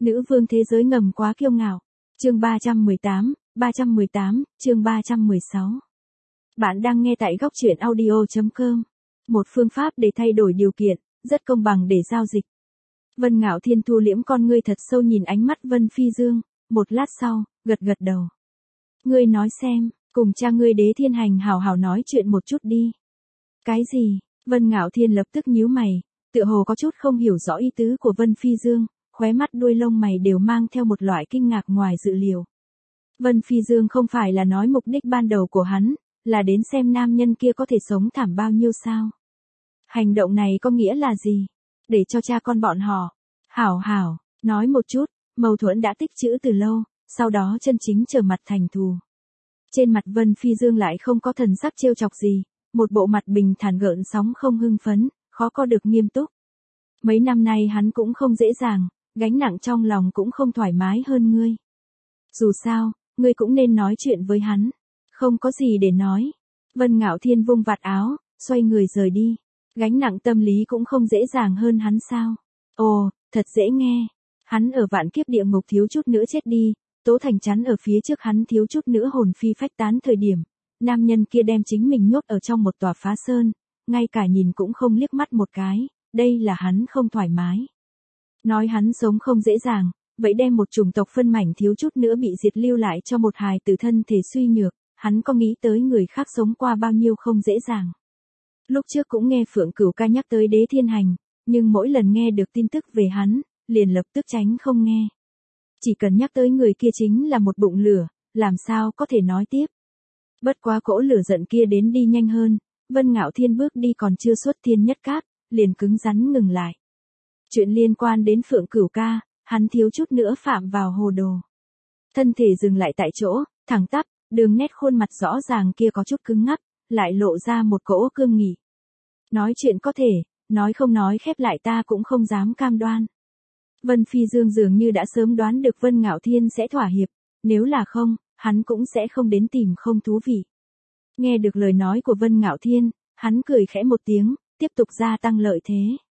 Nữ vương thế giới ngầm quá kiêu ngạo. Chương 318, chương 316. Bạn đang nghe tại góc truyện audio.com. Một phương pháp để thay đổi điều kiện, rất công bằng để giao dịch. Vân Ngạo Thiên thu liễm con ngươi thật sâu nhìn ánh mắt Vân Phi Dương, một lát sau, gật gật đầu. Ngươi nói xem, cùng cha ngươi Đế Thiên Hành hào hào nói chuyện một chút đi. Cái gì? Vân Ngạo Thiên lập tức nhíu mày, tựa hồ có chút không hiểu rõ ý tứ của Vân Phi Dương, khóe mắt đuôi lông mày đều mang theo một loại kinh ngạc ngoài dự liệu. Vân Phi Dương không phải là nói mục đích ban đầu của hắn, là đến xem nam nhân kia có thể sống thảm bao nhiêu sao? Hành động này có nghĩa là gì? Để cho cha con bọn họ, hảo, nói một chút, mâu thuẫn đã tích trữ từ lâu, sau đó chân chính trở mặt thành thù. Trên mặt Vân Phi Dương lại không có thần sắc trêu chọc gì, một bộ mặt bình thản gợn sóng không hưng phấn, khó có được nghiêm túc. Mấy năm nay hắn cũng không dễ dàng, gánh nặng trong lòng cũng không thoải mái hơn ngươi. Dù sao, ngươi cũng nên nói chuyện với hắn. Không có gì để nói. Vân Ngạo Thiên vung vạt áo, xoay người rời đi. Gánh nặng tâm lý cũng không dễ dàng hơn hắn sao? Ồ, thật dễ nghe. Hắn ở vạn kiếp địa ngục thiếu chút nữa chết đi, Tố Thành chắn ở phía trước hắn thiếu chút nữa hồn phi phách tán thời điểm. Nam nhân kia đem chính mình nhốt ở trong một tòa phá sơn, ngay cả nhìn cũng không liếc mắt một cái, đây là hắn không thoải mái. Nói hắn sống không dễ dàng, vậy đem một chủng tộc phân mảnh thiếu chút nữa bị diệt lưu lại cho một hài tử thân thể suy nhược, hắn có nghĩ tới người khác sống qua bao nhiêu không dễ dàng. Lúc trước cũng nghe Phượng Cửu ca nhắc tới Đế Thiên Hành, nhưng mỗi lần nghe được tin tức về hắn, liền lập tức tránh không nghe. Chỉ cần nhắc tới người kia chính là một bụng lửa, làm sao có thể nói tiếp. Bất quá cỗ lửa giận kia đến đi nhanh hơn, Vân Ngạo Thiên bước đi còn chưa xuất thiên nhất cát, liền cứng rắn ngừng lại. Chuyện liên quan đến Phượng Cửu ca, hắn thiếu chút nữa phạm vào hồ đồ. Thân thể dừng lại tại chỗ, thẳng tắp, đường nét khuôn mặt rõ ràng kia có chút cứng ngắc, lại lộ ra một cỗ cương nghị. Nói chuyện có thể, nói không nói khép lại ta cũng không dám cam đoan. Vân Phi Dương dường như đã sớm đoán được Vân Ngạo Thiên sẽ thỏa hiệp, nếu là không, hắn cũng sẽ không đến tìm không thú vị. Nghe được lời nói của Vân Ngạo Thiên, hắn cười khẽ một tiếng, tiếp tục gia tăng lợi thế.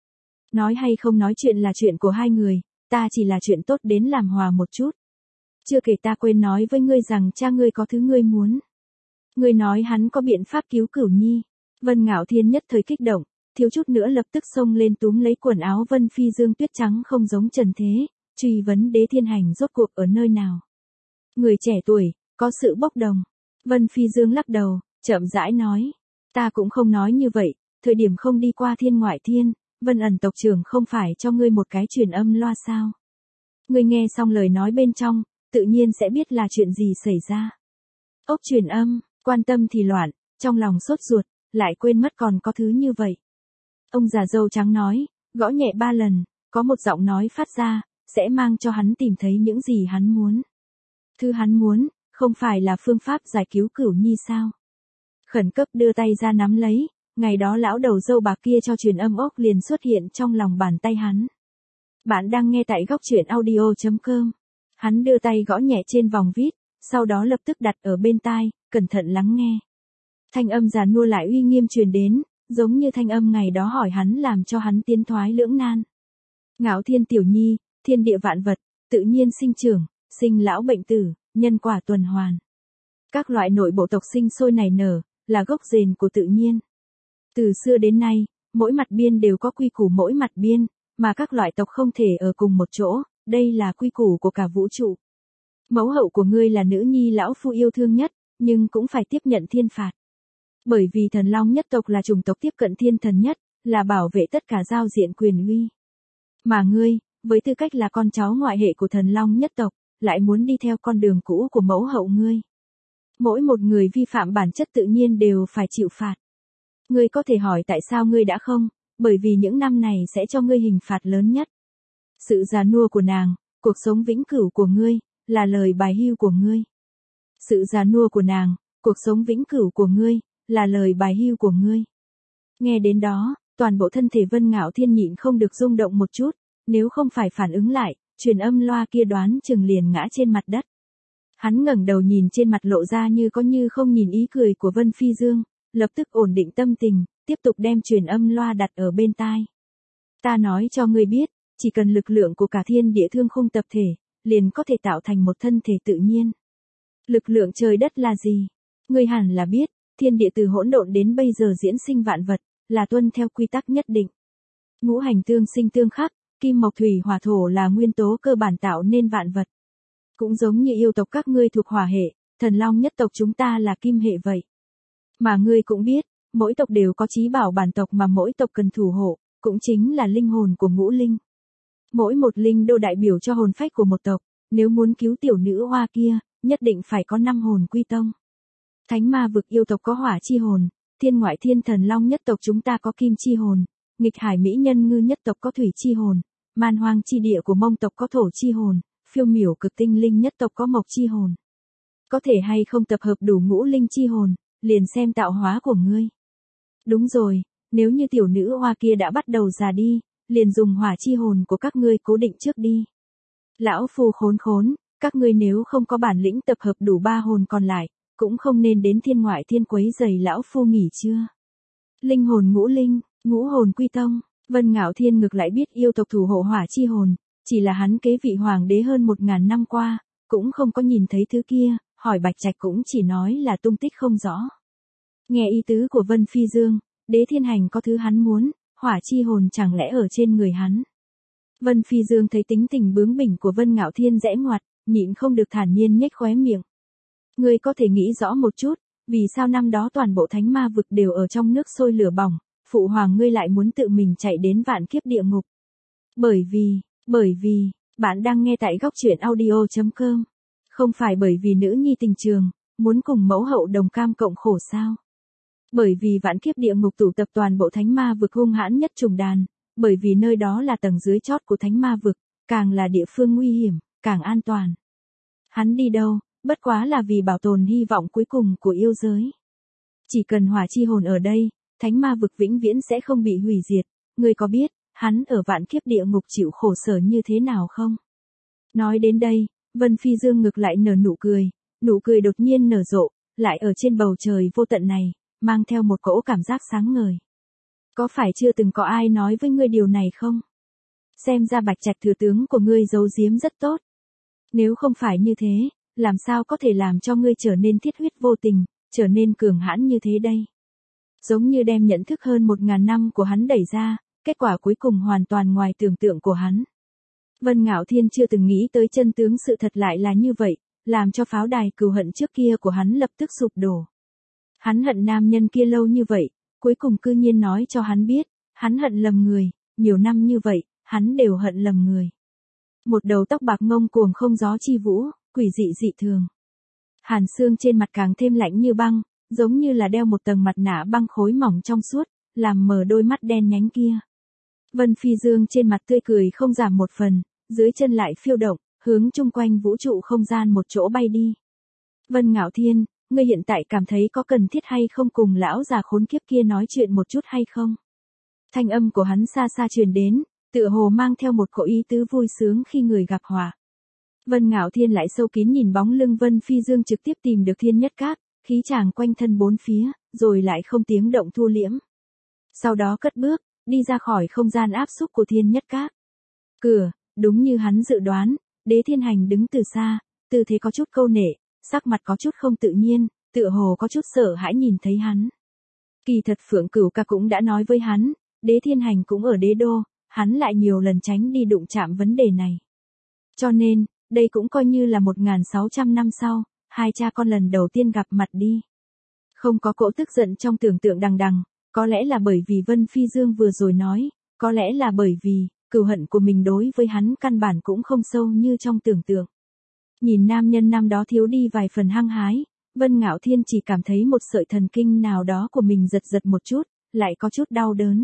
Nói hay không nói chuyện là chuyện của hai người, ta chỉ là chuyện tốt đến làm hòa một chút. Chưa kể ta quên nói với ngươi rằng cha ngươi có thứ ngươi muốn. Ngươi nói hắn có biện pháp cứu Cửu Nhi. Vân Ngạo Thiên nhất thời kích động, thiếu chút nữa lập tức xông lên túm lấy quần áo Vân Phi Dương tuyết trắng không giống trần thế, truy vấn Đế Thiên Hành rốt cuộc ở nơi nào. Người trẻ tuổi, có sự bốc đồng. Vân Phi Dương lắc đầu, chậm rãi nói. Ta cũng không nói như vậy, thời điểm không đi qua thiên ngoại thiên, Vân ẩn tộc trưởng không phải cho ngươi một cái truyền âm loa sao. Ngươi nghe xong lời nói bên trong, tự nhiên sẽ biết là chuyện gì xảy ra. Ốc truyền âm, quan tâm thì loạn, trong lòng sốt ruột, lại quên mất còn có thứ như vậy. Ông già râu trắng nói, gõ nhẹ 3 lần, có một giọng nói phát ra, sẽ mang cho hắn tìm thấy những gì hắn muốn. Thứ hắn muốn, không phải là phương pháp giải cứu Cửu Nhi sao? Khẩn cấp đưa tay ra nắm lấy, ngày đó lão đầu râu bạc kia cho truyền âm ốc liền xuất hiện trong lòng bàn tay hắn. Bạn đang nghe tại góc truyện audio.com. Hắn đưa tay gõ nhẹ trên vòng vít, sau đó lập tức đặt ở bên tai, cẩn thận lắng nghe. Thanh âm già nua lại uy nghiêm truyền đến, giống như thanh âm ngày đó hỏi hắn làm cho hắn tiến thoái lưỡng nan. Ngạo Thiên tiểu nhi, thiên địa vạn vật, tự nhiên sinh trưởng, sinh lão bệnh tử, nhân quả tuần hoàn. Các loại nội bộ tộc sinh sôi nảy nở, là gốc rền của tự nhiên. Từ xưa đến nay, mỗi mặt biên đều có quy củ mỗi mặt biên, mà các loại tộc không thể ở cùng một chỗ, đây là quy củ của cả vũ trụ. Mẫu hậu của ngươi là nữ nhi lão phu yêu thương nhất, nhưng cũng phải tiếp nhận thiên phạt. Bởi vì thần long nhất tộc là chủng tộc tiếp cận thiên thần nhất, là bảo vệ tất cả giao diện quyền uy. Mà ngươi, với tư cách là con cháu ngoại hệ của thần long nhất tộc, lại muốn đi theo con đường cũ của mẫu hậu ngươi. Mỗi một người vi phạm bản chất tự nhiên đều phải chịu phạt. Ngươi có thể hỏi tại sao ngươi đã không, bởi vì những năm này sẽ cho ngươi hình phạt lớn nhất. Sự già nua của nàng, cuộc sống vĩnh cửu của ngươi, là lời bài hưu của ngươi. Sự già nua của nàng, cuộc sống vĩnh cửu của ngươi, là lời bài hưu của ngươi. Nghe đến đó, toàn bộ thân thể Vân Ngạo Thiên nhịn không được rung động một chút, nếu không phải phản ứng lại, truyền âm loa kia đoán chừng liền ngã trên mặt đất. Hắn ngẩng đầu nhìn trên mặt lộ ra như có như không nhìn ý cười của Vân Phi Dương, lập tức ổn định tâm tình, tiếp tục đem truyền âm loa đặt ở bên tai. Ta nói cho ngươi biết, Chỉ cần lực lượng của cả thiên địa thương khung tập thể, liền có thể tạo thành một thân thể tự nhiên. Lực lượng trời đất là gì? Ngươi hẳn là biết, thiên địa từ hỗn độn đến bây giờ diễn sinh vạn vật, là tuân theo quy tắc nhất định. Ngũ hành tương sinh tương khắc, kim mộc thủy hỏa thổ là nguyên tố cơ bản tạo nên vạn vật. Cũng giống như yêu tộc các ngươi thuộc hỏa hệ, thần long nhất tộc chúng ta là kim hệ vậy. Mà ngươi cũng biết, mỗi tộc đều có chí bảo bản tộc mà mỗi tộc cần thủ hộ, cũng chính là linh hồn của ngũ linh. Mỗi một linh đô đại biểu cho hồn phách của một tộc, nếu muốn cứu tiểu nữ hoa kia, nhất định phải có 5 hồn quy tông. Thánh ma vực yêu tộc có hỏa chi hồn, thiên ngoại thiên thần long nhất tộc chúng ta có kim chi hồn, nghịch hải mỹ nhân ngư nhất tộc có thủy chi hồn, man hoang chi địa của mông tộc có thổ chi hồn, phiêu miểu cực tinh linh nhất tộc có mộc chi hồn. Có thể hay không tập hợp đủ ngũ linh chi hồn, liền xem tạo hóa của ngươi. Đúng rồi, nếu như tiểu nữ hoa kia đã bắt đầu già đi, liền dùng hỏa chi hồn của các ngươi cố định trước đi. Lão phu khốn, các ngươi nếu không có bản lĩnh tập hợp đủ 3 hồn còn lại, cũng không nên đến thiên ngoại thiên quấy rầy lão phu nghỉ trưa. Linh hồn ngũ linh, ngũ hồn quy tông, Vân Ngạo Thiên ngược lại biết yêu tộc thủ hộ hỏa chi hồn, chỉ là hắn kế vị hoàng đế hơn 1000 năm qua, cũng không có nhìn thấy thứ kia, hỏi Bạch Trạch cũng chỉ nói là tung tích không rõ. Nghe ý tứ của Vân Phi Dương, Đế Thiên Hành có thứ hắn muốn, hỏa chi hồn chẳng lẽ ở trên người hắn. Vân Phi Dương thấy tính tình bướng bỉnh của Vân Ngạo Thiên rẽ ngoặt, nhịn không được thản nhiên nhếch khóe miệng. Ngươi có thể nghĩ rõ một chút, vì sao năm đó toàn bộ thánh ma vực đều ở trong nước sôi lửa bỏng, phụ hoàng ngươi lại muốn tự mình chạy đến vạn kiếp địa ngục. Bởi vì, bạn đang nghe tại góc truyện audio.com. Không phải bởi vì nữ nhi tình trường, muốn cùng mẫu hậu đồng cam cộng khổ sao? Bởi vì vạn kiếp địa ngục tụ tập toàn bộ thánh ma vực hung hãn nhất trùng đàn, bởi vì nơi đó là tầng dưới chót của thánh ma vực, càng là địa phương nguy hiểm, càng an toàn. Hắn đi đâu, bất quá là vì bảo tồn hy vọng cuối cùng của yêu giới. Chỉ cần hỏa chi hồn ở đây, thánh ma vực vĩnh viễn sẽ không bị hủy diệt, ngươi có biết, hắn ở vạn kiếp địa ngục chịu khổ sở như thế nào không? Nói đến đây, Vân Phi Dương ngực lại nở nụ cười đột nhiên nở rộ, lại ở trên bầu trời vô tận này, mang theo một cỗ cảm giác sáng ngời. Có phải chưa từng có ai nói với ngươi điều này không? Xem ra Bạch Trạch thừa tướng của ngươi giấu giếm rất tốt. Nếu không phải như thế, làm sao có thể làm cho ngươi trở nên thiết huyết vô tình, trở nên cường hãn như thế đây? Giống như đem nhận thức hơn 1000 năm của hắn đẩy ra, kết quả cuối cùng hoàn toàn ngoài tưởng tượng của hắn. Vân Ngạo Thiên chưa từng nghĩ tới chân tướng sự thật lại là như vậy, làm cho pháo đài cừu hận trước kia của hắn lập tức sụp đổ. Hắn hận nam nhân kia lâu như vậy, cuối cùng cư nhiên nói cho hắn biết, hắn hận lầm người, nhiều năm như vậy, hắn đều hận lầm người. Một đầu tóc bạc ngông cuồng không gió chi vũ, quỷ dị dị thường. Hàn xương trên mặt càng thêm lạnh như băng, giống như là đeo một tầng mặt nạ băng khối mỏng trong suốt, làm mờ đôi mắt đen nhánh kia. Vân Phi Dương trên mặt tươi cười không giảm một phần, dưới chân lại phiêu động, hướng chung quanh vũ trụ không gian một chỗ bay đi. Vân Ngạo Thiên, ngươi hiện tại cảm thấy có cần thiết hay không cùng lão già khốn kiếp kia nói chuyện một chút hay không? Thanh âm của hắn xa xa truyền đến, tựa hồ mang theo một cỗ ý tứ vui sướng khi người gặp họa. Vân Ngạo Thiên lại sâu kín nhìn bóng lưng Vân Phi Dương trực tiếp tìm được Thiên Nhất Các, khí chàng quanh thân bốn phía, rồi lại không tiếng động thu liễm. Sau đó cất bước, đi ra khỏi không gian áp xúc của Thiên Nhất Các. Cửa, đúng như hắn dự đoán, Đế Thiên Hành đứng từ xa, tư thế có chút câu nệ, sắc mặt có chút không tự nhiên, tựa hồ có chút sợ hãi nhìn thấy hắn. Kỳ thật Phượng Cửu Ca cũng đã nói với hắn, Đế Thiên Hành cũng ở đế đô, hắn lại nhiều lần tránh đi đụng chạm vấn đề này. Cho nên, đây cũng coi như là 1600 năm sau, hai cha con lần đầu tiên gặp mặt đi. Không có cỗ tức giận trong tưởng tượng đằng đằng, có lẽ là bởi vì Vân Phi Dương vừa rồi nói, có lẽ là bởi vì, cừu hận của mình đối với hắn căn bản cũng không sâu như trong tưởng tượng. Nhìn nam nhân năm đó thiếu đi vài phần hăng hái, Vân Ngạo Thiên chỉ cảm thấy một sợi thần kinh nào đó của mình giật giật một chút, lại có chút đau đớn.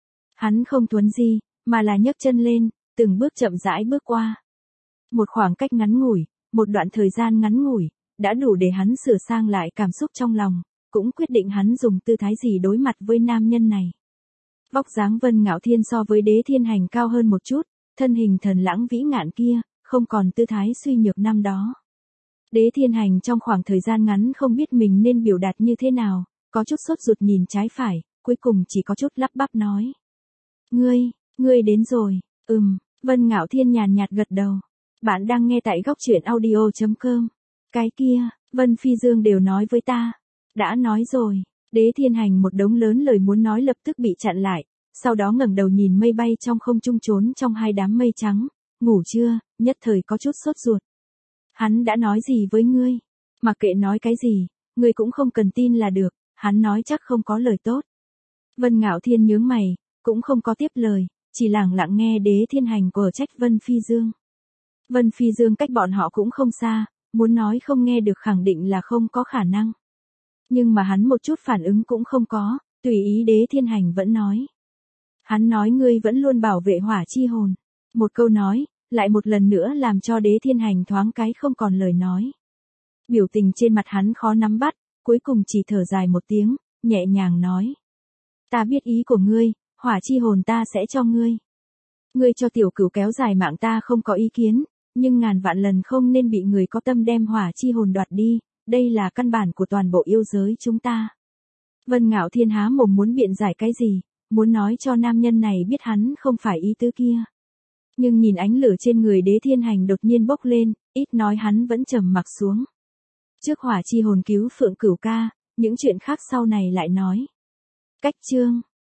Hắn không thuấn di, mà là nhấc chân lên, từng bước chậm rãi bước qua. Một khoảng cách ngắn ngủi, một đoạn thời gian ngắn ngủi, đã đủ để hắn sửa sang lại cảm xúc trong lòng, cũng quyết định hắn dùng tư thái gì đối mặt với nam nhân này. Vóc dáng Vân Ngạo Thiên so với Đế Thiên Hành cao hơn một chút, thân hình thần lãng vĩ ngạn kia, không còn tư thái suy nhược năm đó. Đế Thiên Hành trong khoảng thời gian ngắn không biết mình nên biểu đạt như thế nào, có chút sốt ruột nhìn trái phải, cuối cùng chỉ có chút lắp bắp nói. Ngươi đến rồi, Vân Ngạo Thiên nhàn nhạt gật đầu. Bạn đang nghe tại góc truyện audio.com. Cái kia, Vân Phi Dương đều nói với ta. Đã nói rồi, Đế Thiên Hành một đống lớn lời muốn nói lập tức bị chặn lại, sau đó ngẩng đầu nhìn mây bay trong không trung trốn trong hai đám mây trắng. Ngủ chưa, nhất thời có chút sốt ruột. Hắn đã nói gì với ngươi? Mặc kệ nói cái gì, ngươi cũng không cần tin là được, hắn nói chắc không có lời tốt. Vân Ngạo Thiên nhướng mày, cũng không có tiếp lời, chỉ lẳng lặng nghe Đế Thiên Hành quở trách Vân Phi Dương. Vân Phi Dương cách bọn họ cũng không xa, muốn nói không nghe được khẳng định là không có khả năng. Nhưng mà hắn một chút phản ứng cũng không có, tùy ý Đế Thiên Hành vẫn nói. Hắn nói ngươi vẫn luôn bảo vệ hỏa chi hồn. Một câu nói, lại một lần nữa làm cho Đế Thiên Hành thoáng cái không còn lời nói. Biểu tình trên mặt hắn khó nắm bắt, cuối cùng chỉ thở dài một tiếng, nhẹ nhàng nói. Ta biết ý của ngươi, hỏa chi hồn ta sẽ cho ngươi. Ngươi cho tiểu cửu kéo dài mạng ta không có ý kiến, nhưng ngàn vạn lần không nên bị người có tâm đem hỏa chi hồn đoạt đi, đây là căn bản của toàn bộ yêu giới chúng ta. Vân Ngạo Thiên há mồm muốn biện giải cái gì, muốn nói cho nam nhân này biết hắn không phải ý tứ kia. Nhưng nhìn ánh lửa trên người Đế Thiên Hành đột nhiên bốc lên, ít nói hắn vẫn trầm mặc xuống. Trước hỏa chi hồn cứu Phượng Cửu ca, những chuyện khác sau này lại nói. Cách chương